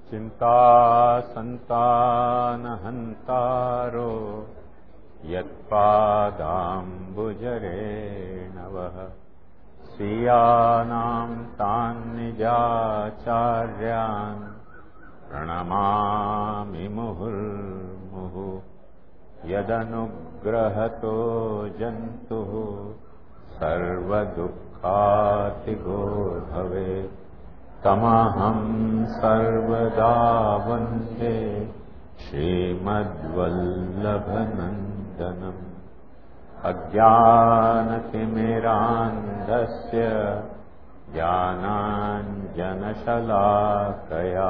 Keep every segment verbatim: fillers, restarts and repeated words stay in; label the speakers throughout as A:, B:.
A: चिंता संतानहंतारो यत्पादाम्बुजरेणवः स्वीयानां तान् निजाचार्यान् प्रणमामि मुहुर्मुहुः यदनुग्रहतो जन्तुः सर्वदुःखातिगो भवेत् तमहं सर्वदा वन्दे श्रीमद्वल्लभनन्दनम् अज्ञानतिमिरान्धस्य ज्ञानाञ्जनशलाकया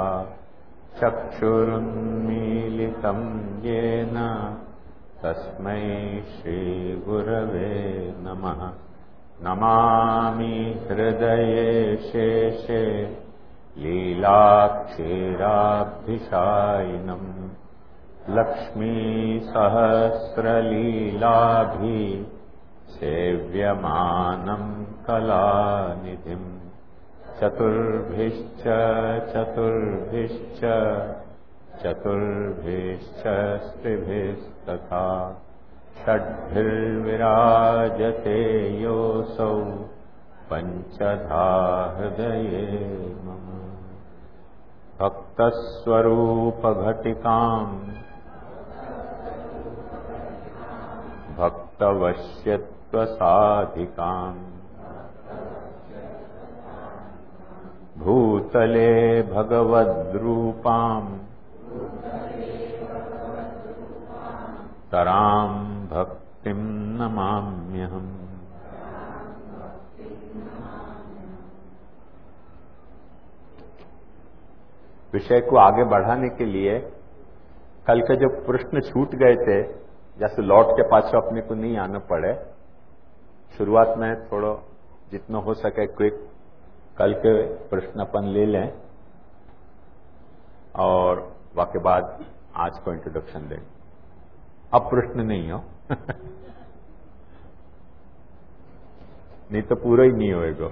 A: चक्षुरुन्मीलितं येन तस्मै श्रीगुरवे नमः। नमामि हृदये शेषे लीलाक्षीराब्धिशायिनम् लक्ष्मीसहस्रलीलाभि सेव्यमानं कलानिधिम् चतुर्भिश्च चतुर्भिश्च चतुर्भिश्च स्त्रिभिस्तथा षड्भिर्विराजते योऽसौ पञ्चधा हृदये मम। भक्तस्वरूपघटिकाम् भक्तवश्यत्वसाधिकाम् भूतले भगवद्रूपाम् तरां भक्तिं नमाम्यहम्। विषय को आगे बढ़ाने के लिए कल के जो प्रश्न छूट गए थे, जैसे लौट के पाछो अपने को नहीं आना पड़े, शुरुआत में थोड़ा जितना हो सके क्विक कल के प्रश्न अपन ले लें और वाके बाद आज को इंट्रोडक्शन दें। अब प्रश्न नहीं हो नहीं तो पूरा ही नहीं होएगा।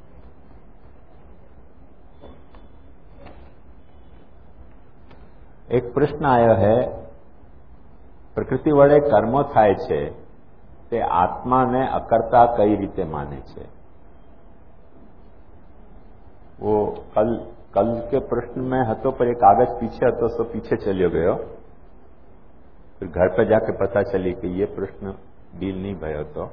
A: एक प्रश्न आयो है, प्रकृति वडे कर्मो थाय छे ते आत्मा ने अकर्ता कई रीते माने छे। वो कल कल के प्रश्न में हतो पर एक कागज पीछे हतो सो पीछे चलियो गयो। फिर घर पर जाके पता चली कि ये प्रश्न डील नहीं भयो। तो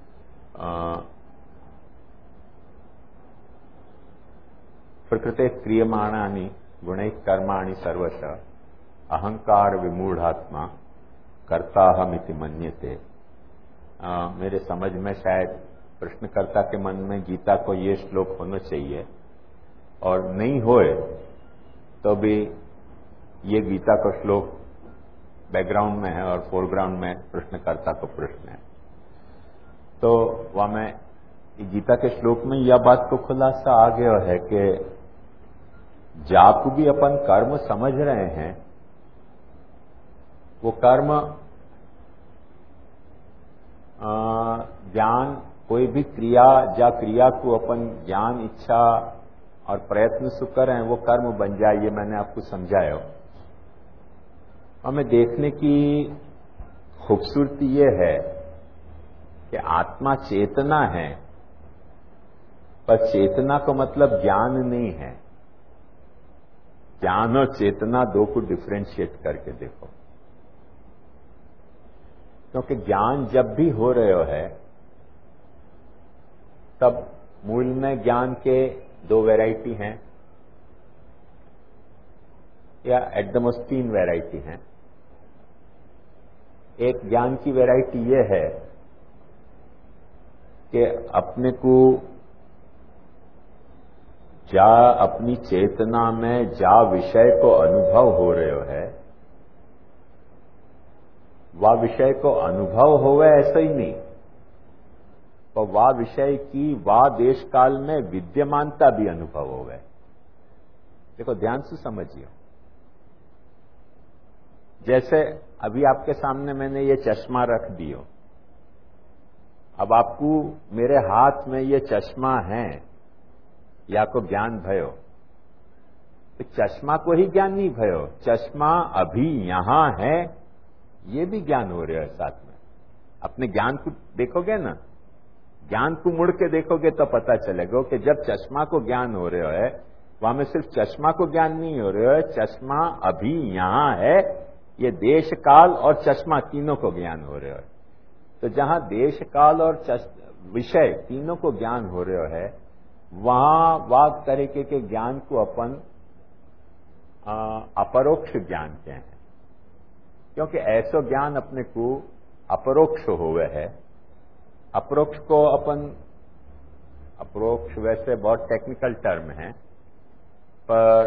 A: प्रकृते क्रियमाणानि गुणैः कर्माणि सर्वशः अहंकार विमूढ़ात्मा कर्ताहमिति मन्यते। मेरे समझ में शायद प्रश्नकर्ता के मन में गीता को ये श्लोक होना चाहिए, और नहीं होए तो भी ये गीता का श्लोक बैकग्राउंड में है और फोरग्राउंड में प्रश्नकर्ता को प्रश्न है। तो वहां में गीता के श्लोक में यह बात को खुलासा आ गया है कि जाकू भी अपन कर्म समझ रहे हैं, वो कर्म ज्ञान कोई भी क्रिया या क्रिया को अपन ज्ञान इच्छा और प्रयत्न से करें वो कर्म बन जाए, ये मैंने आपको समझाया। हमें देखने की खूबसूरती ये है कि आत्मा चेतना है, पर चेतना का मतलब ज्ञान नहीं है। ज्ञान और चेतना दो को डिफरेंशिएट करके देखो, क्योंकि ज्ञान जब भी हो रहे है तब मूल में ज्ञान के दो वैरायटी हैं या एट द मोस्ट तीन वैरायटी हैं। एक ज्ञान की वैरायटी ये है कि अपने को जा अपनी चेतना में जा विषय को अनुभव हो रहे है, वह विषय को अनुभव होवे ऐसा ही नहीं, तो वह विषय की वह देश काल में विद्यमानता भी अनुभव होवे। देखो ध्यान से समझिए, जैसे अभी आपके सामने मैंने ये चश्मा रख दियो, अब आपको मेरे हाथ में ये चश्मा है या को ज्ञान भयो, तो चश्मा को ही ज्ञान नहीं भयो, चश्मा अभी यहां है ये भी ज्ञान हो रहा है साथ में। अपने ज्ञान को देखोगे ना, ज्ञान को मुड़ के देखोगे तो पता चलेगा कि जब चश्मा को ज्ञान हो रहा है वहां में सिर्फ चश्मा को ज्ञान नहीं हो रहा है, चश्मा अभी यहां है, ये देश काल और चश्मा तीनों को ज्ञान हो रहा है। तो जहां देश काल और विषय तीनों को ज्ञान हो रहा है वहां वाग तरीके के ज्ञान को अपन अपरोक्ष ज्ञान कहते हैं, क्योंकि ऐसा ज्ञान अपने को अपरोक्ष हुए है। अपरोक्ष को अपन, अपरोक्ष वैसे बहुत टेक्निकल टर्म है, पर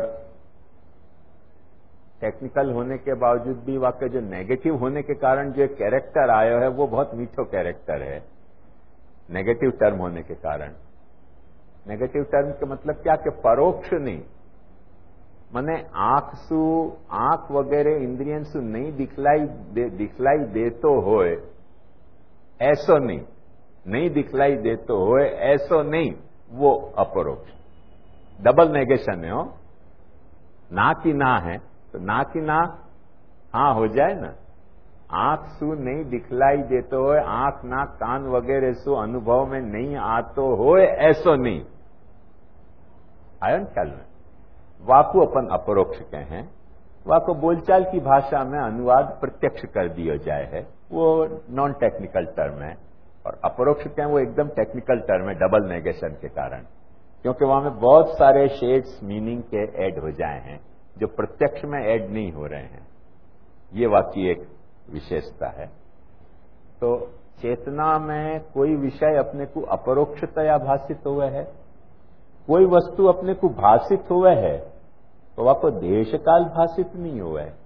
A: टेक्निकल होने के बावजूद भी वाकई जो नेगेटिव होने के कारण जो कैरेक्टर आया है वो बहुत मीठो कैरेक्टर है, नेगेटिव टर्म होने के कारण। नेगेटिव टर्म का मतलब क्या कि परोक्ष नहीं, मने आंख सु आंख वगैरह इंद्रियन सु नहीं दिखलाई दे, दिखलाई देतो होए ऐसो नहीं, नहीं दिखलाई देतो होए ऐसो नहीं, वो अपरोक्ष। डबल नेगेशन है हो, ना की ना है तो ना की ना हाँ हो जाए ना। आंख सु नहीं दिखलाई देतो होए, आंख नाक कान वगैरह सु अनुभव में नहीं आतो होए ऐसो नहीं, आयन ख्याल में। वाको अपन अपरोक्ष के हैं, वाको बोलचाल की भाषा में अनुवाद प्रत्यक्ष कर दिया जाए है, वो नॉन टेक्निकल टर्म है। और अपरोक्ष के हैं वो एकदम टेक्निकल टर्म है डबल नेगेशन के कारण, क्योंकि वहां में बहुत सारे शेड्स मीनिंग के ऐड हो जाए हैं जो प्रत्यक्ष में ऐड नहीं हो रहे हैं। ये वाकई एक विशेषता है। तो चेतना में कोई विषय अपने को अपरोक्षतया भाषित हुआ है, कोई वस्तु अपने को भाषित हुआ है तो वह को देश काल भाषित नहीं हुआ है।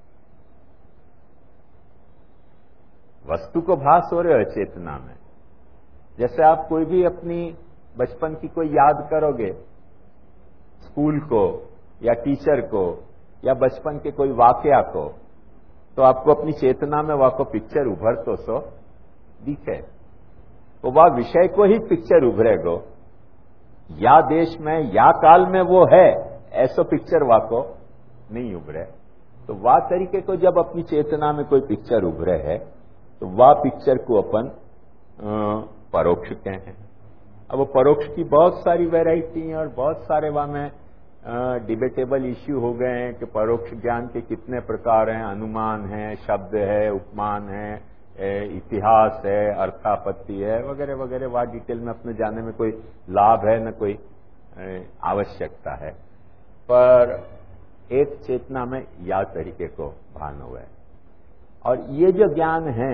A: वस्तु को भास हो रहे हो चेतना में। जैसे आप कोई भी अपनी बचपन की कोई याद करोगे, स्कूल को या टीचर को या बचपन के कोई वाकया को, तो आपको अपनी चेतना में वह को पिक्चर उभर तो सो दिखे, तो वह विषय को ही पिक्चर उभरेगो। या देश में या काल में वो है ऐसो पिक्चर वाको नहीं उभरे। तो वाह तरीके को जब अपनी चेतना में कोई पिक्चर उभरे है तो वाह पिक्चर को अपन परोक्ष कहते हैं। अब वो परोक्ष की बहुत सारी वैरायटी हैं और बहुत सारे वहां में डिबेटेबल इश्यू हो गए हैं कि परोक्ष ज्ञान के कितने प्रकार हैं, अनुमान है, शब्द है, उपमान है, इतिहास है, अर्थापत्ति है, वगैरह वगैरह। वह डिटेल में अपने जाने में कोई लाभ है न कोई आवश्यकता है, पर एक चेतना में या तरीके को भान हुआ है। और ये जो ज्ञान है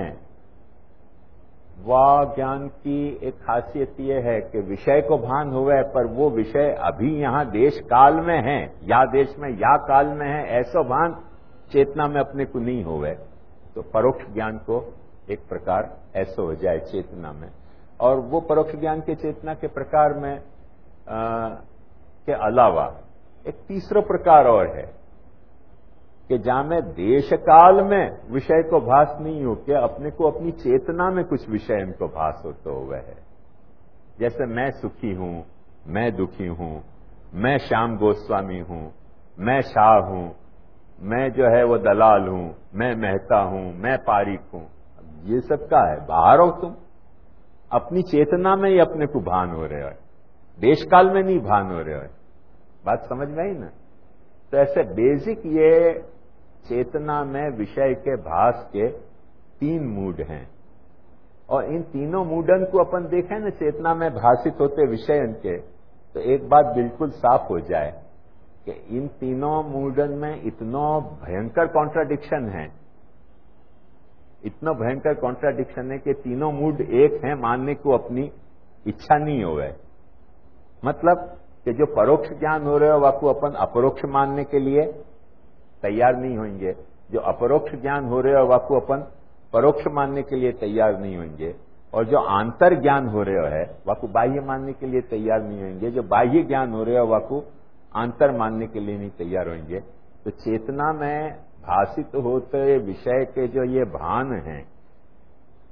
A: वह ज्ञान की एक खासियत यह है कि विषय को भान हुआ है, पर वो विषय अभी यहां देश काल में है, या देश में या काल में है, ऐसा भान चेतना में अपने को नहीं हुआ है। तो परोक्ष ज्ञान को एक प्रकार ऐसा हो जाए चेतना में। और वो परोक्ष ज्ञान के चेतना के प्रकार में आ, के अलावा एक तीसरा प्रकार और है कि जहां में देश काल में विषय को भास नहीं हो के अपने को अपनी चेतना में कुछ विषय इनको भास होते हुए है। जैसे मैं सुखी हूं, मैं दुखी हूं, मैं श्याम गोस्वामी हूं, मैं शाह हूं, मैं जो है वो दलाल हूं, मैं मेहता हूं, मैं पारिक हूं। ये सब का है, बाहर हो तुम, अपनी चेतना में ही अपने को भान हो रहे हो, देश काल में नहीं भान हो रहे हो। बात समझ में आई ना? तो ऐसे बेसिक ये चेतना में विषय के भास के तीन मूड हैं, और इन तीनों मूडन को अपन देखें ना चेतना में भाषित होते विषयन के, तो एक बात बिल्कुल साफ हो जाए कि इन तीनों मूडन में इतना भयंकर कॉन्ट्राडिक्शन है, इतना भयंकर कॉन्ट्राडिक्शन है कि तीनों मूड एक हैं मानने को अपनी इच्छा नहीं हो है। मतलब कि जो परोक्ष ज्ञान हो रहे हो वाको अपन अपरोक्ष मानने के लिए तैयार नहीं होंगे, जो अपरोक्ष ज्ञान हो रहे हो वाको अपन परोक्ष मानने के लिए तैयार नहीं होंगे, और जो आंतर ज्ञान हो रहे हो है वाको बाह्य मानने के लिए तैयार नहीं होंगे, जो बाह्य ज्ञान हो रहे हो वाको आंतर मानने के लिए नहीं तैयार होंगे। तो चेतना में भाषित होते विषय के जो ये भान हैं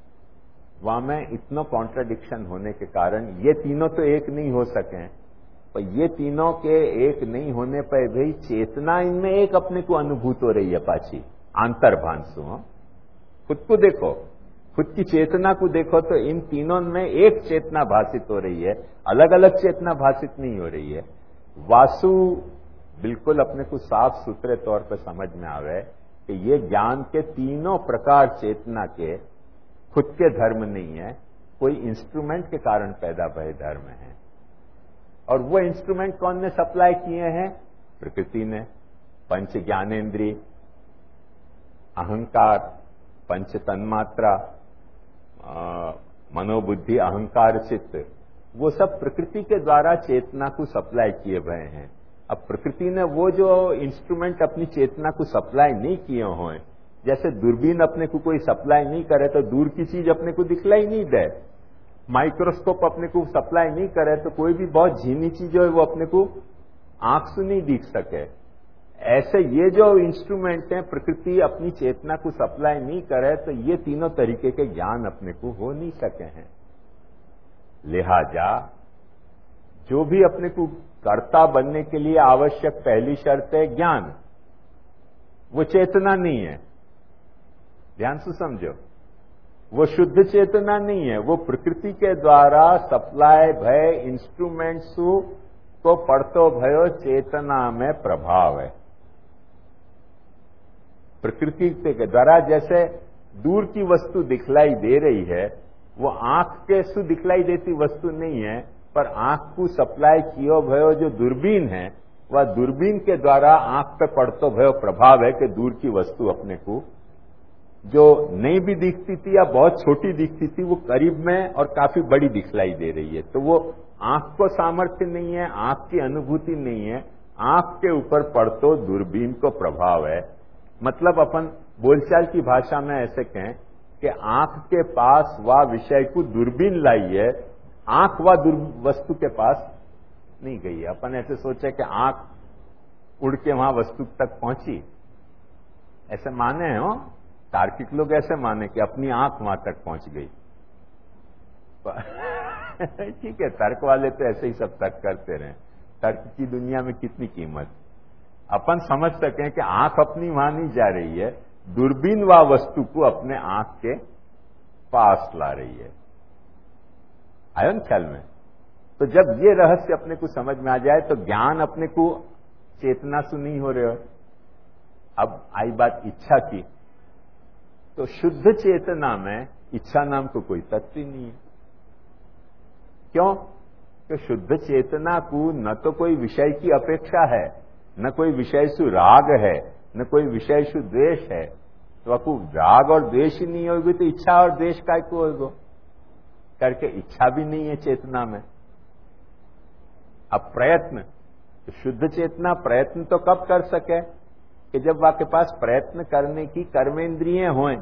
A: वहां में इतना कॉन्ट्राडिक्शन होने के कारण ये तीनों तो एक नहीं हो सके, पर ये तीनों के एक नहीं होने पर भाई चेतना इनमें एक अपने को अनुभूत हो रही है पाची आंतरभांसु। खुद को देखो, खुद की चेतना को देखो तो इन तीनों में एक चेतना भाषित हो रही है, अलग अलग चेतना भाषित नहीं हो रही है। वासु बिल्कुल अपने को साफ सुथरे तौर पर समझ में आवे कि ये ज्ञान के तीनों प्रकार चेतना के खुद के धर्म नहीं है, कोई इंस्ट्रूमेंट के कारण पैदा भय धर्म है। और वो इंस्ट्रूमेंट कौन ने सप्लाई किए हैं? प्रकृति ने। पंच ज्ञानेन्द्रिय, अहंकार, पंच तन्मात्रा, मनोबुद्धि, अहंकार, चित्त, वो सब प्रकृति के द्वारा चेतना को सप्लाई किए गए हैं। अब प्रकृति ने वो जो इंस्ट्रूमेंट अपनी चेतना को सप्लाई नहीं किए हों, जैसे दूरबीन अपने को कोई सप्लाई नहीं करे तो दूर की चीज अपने को दिखलाई नहीं दे, माइक्रोस्कोप अपने को सप्लाई नहीं करे तो कोई भी बहुत झीनी चीज है वो अपने को आंख से नहीं दिख सके। ऐसे ये जो इंस्ट्रूमेंट हैं प्रकृति अपनी चेतना को सप्लाई नहीं करे तो ये तीनों तरीके के ज्ञान अपने को हो नहीं सके हैं। लिहाजा जो भी अपने को कर्ता बनने के लिए आवश्यक पहली शर्त है ज्ञान, वो चेतना नहीं है। ध्यान से समझो, वो शुद्ध चेतना नहीं है, वो प्रकृति के द्वारा सप्लाई भय इंस्ट्रूमेंट्स को पढ़तो भयो चेतना में प्रभाव है। प्रकृति के द्वारा जैसे दूर की वस्तु दिखलाई दे रही है, वो आंख के सु दिखलाई देती वस्तु नहीं है, पर आंख को सप्लाई कियो भयो जो दूरबीन है, वह दूरबीन के द्वारा आंख पे पड़तो भयो प्रभाव है कि दूर की वस्तु अपने को जो नहीं भी दिखती थी या बहुत छोटी दिखती थी वो करीब में और काफी बड़ी दिखलाई दे रही है। तो वो आंख को सामर्थ्य नहीं है, आंख की अनुभूति नहीं है, आंख के ऊपर पड़तो दूरबीन को प्रभाव है। मतलब अपन बोलचाल की भाषा में ऐसे कहें कि आंख के पास वह विषय को दूरबीन लाई है, आंख वह वस्तु के पास नहीं गई है। अपन ऐसे सोचे कि आंख उड़ के वहां वस्तु तक पहुंची, ऐसे माने हो तार्किक लोग, ऐसे माने कि अपनी आंख वहां तक पहुंच गई। ठीक है, तर्क वाले तो ऐसे ही सब तर्क करते रहे, तर्क की दुनिया में कितनी कीमत। अपन समझ सकें कि आंख अपनी वहां नहीं जा रही है, दूरबीन व वस्तु को अपने आंख के पास ला रही है। आयन ख्याल में? तो जब ये रहस्य अपने को समझ में आ जाए तो ज्ञान अपने को चेतना से नहीं हो रहे हो। अब आई बात इच्छा की, तो शुद्ध चेतना में इच्छा नाम को कोई तत्व ही नहीं है। क्यों? कि शुद्ध चेतना को न तो कोई विषय की अपेक्षा है, न कोई विषय से राग है, न कोई विषय से द्वेष है। तो आपको राग और द्वेष ही नहीं होगी तो इच्छा और द्वेष काय को होगा? करके इच्छा भी नहीं है चेतना में। अब प्रयत्न, तो शुद्ध चेतना प्रयत्न तो कब कर सके कि जब आपके पास प्रयत्न करने की कर्मेंद्रिय हों।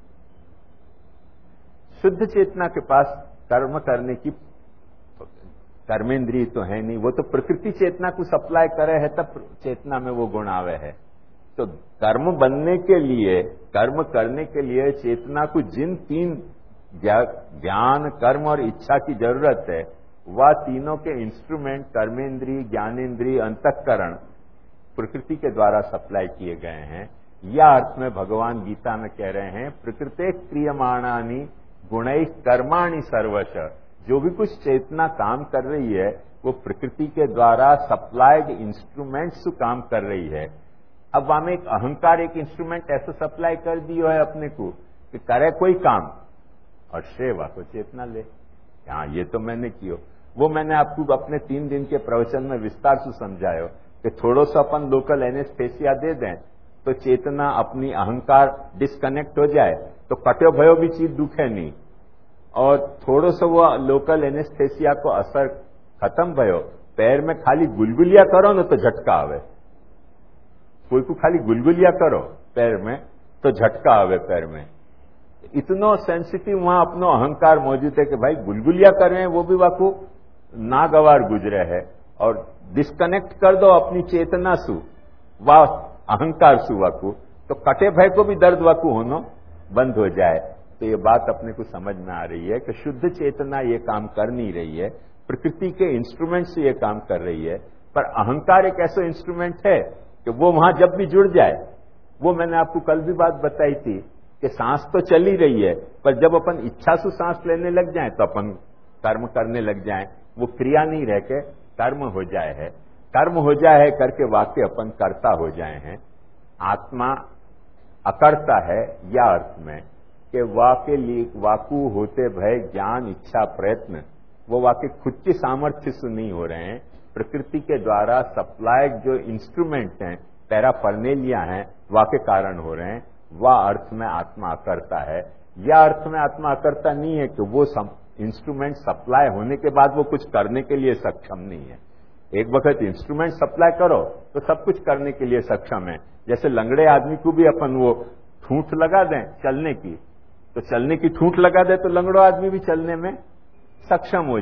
A: शुद्ध चेतना के पास कर्म करने की कर्मेंद्रिय तो है नहीं, वो तो प्रकृति चेतना को सप्लाई करे है तब चेतना में वो गुण आवे है। तो कर्म बनने के लिए, कर्म करने के लिए चेतना को जिन तीन ज्ञान, कर्म और इच्छा की जरूरत है, वह तीनों के इंस्ट्रूमेंट कर्मेंद्रिय, ज्ञानेन्द्रिय, अंतःकरण प्रकृति के द्वारा सप्लाई किए गए हैं। या अर्थ में भगवान गीता में कह रहे हैं, प्रकृते क्रियमाणानि गुणैः कर्माणि सर्वश। जो भी कुछ चेतना काम कर रही है वो प्रकृति के द्वारा सप्लाइड इंस्ट्रूमेंट्स से काम कर रही है। अब हमें एक अहंकार एक इंस्ट्रूमेंट ऐसा सप्लाई कर दिया है अपने को कि करे कोई काम और सेवा को चेतना ले। हाँ, ये तो मैंने किया, वो मैंने आपको अपने तीन दिन के प्रवचन में विस्तार से समझायो कि थोड़ा सा अपन लोकल एनेस्थेसिया दे दें तो चेतना अपनी अहंकार डिस्कनेक्ट हो जाए तो कट्यो भयो भी चीज दुखे नहीं, और थोड़ा सा वो लोकल एनेस्थेसिया को असर खत्म भयो, पैर में खाली गुलगुलिया करो ना तो झटका आवे। कोई को खाली गुलगुलिया करो पैर में तो झटका आवे पैर में। इतना सेंसिटिव वहां अपनो अहंकार मौजूद है कि भाई गुलगुलिया कर रहे हैं वो भी वाकू नागवार गुजरे है, और डिस्कनेक्ट कर दो अपनी चेतना सु व अहंकार सु वाकू तो कटे भय को भी दर्द वाकू होना बंद हो जाए। तो ये बात अपने को समझ में आ रही है कि शुद्ध चेतना ये काम कर नहीं रही है, प्रकृति के इंस्ट्रूमेंट से ये काम कर रही है, पर अहंकार एक ऐसा इंस्ट्रूमेंट है कि वो वहां जब भी जुड़ जाए, वो मैंने आपको कल भी बात बताई थी कि सांस तो चल ही रही है, पर जब अपन इच्छा से सांस लेने लग जाए तो अपन कर्म करने लग जाए, वो क्रिया नहीं रह के कर्म हो जाए है, कर्म हो जाए है करके वाक्य अपन कर्ता हो जाए हैं। आत्मा अकर्ता है या अर्थ में कि वाक्य लिए वाकु होते भय ज्ञान इच्छा प्रयत्न, वो वाक्य खुद की सामर्थ्य से नहीं हो रहे हैं, प्रकृति के द्वारा सप्लाइड जो इंस्ट्रूमेंट हैं, पैराफर्नेलिया हैं, वाक्य कारण हो रहे हैं। वह अर्थ में आत्मा अकर्ता है। या अर्थ में आत्मा अकर्ता नहीं है कि वो इंस्ट्रूमेंट सप्लाई होने के बाद वो कुछ करने के लिए सक्षम नहीं है। एक वक्त इंस्ट्रूमेंट सप्लाई करो तो सब कुछ करने के लिए सक्षम है। जैसे लंगड़े आदमी को भी अपन वो ठूंठ लगा दें चलने की, तो चलने की ठूंठ लगा दे तो लंगड़ो आदमी भी चलने में सक्षम हो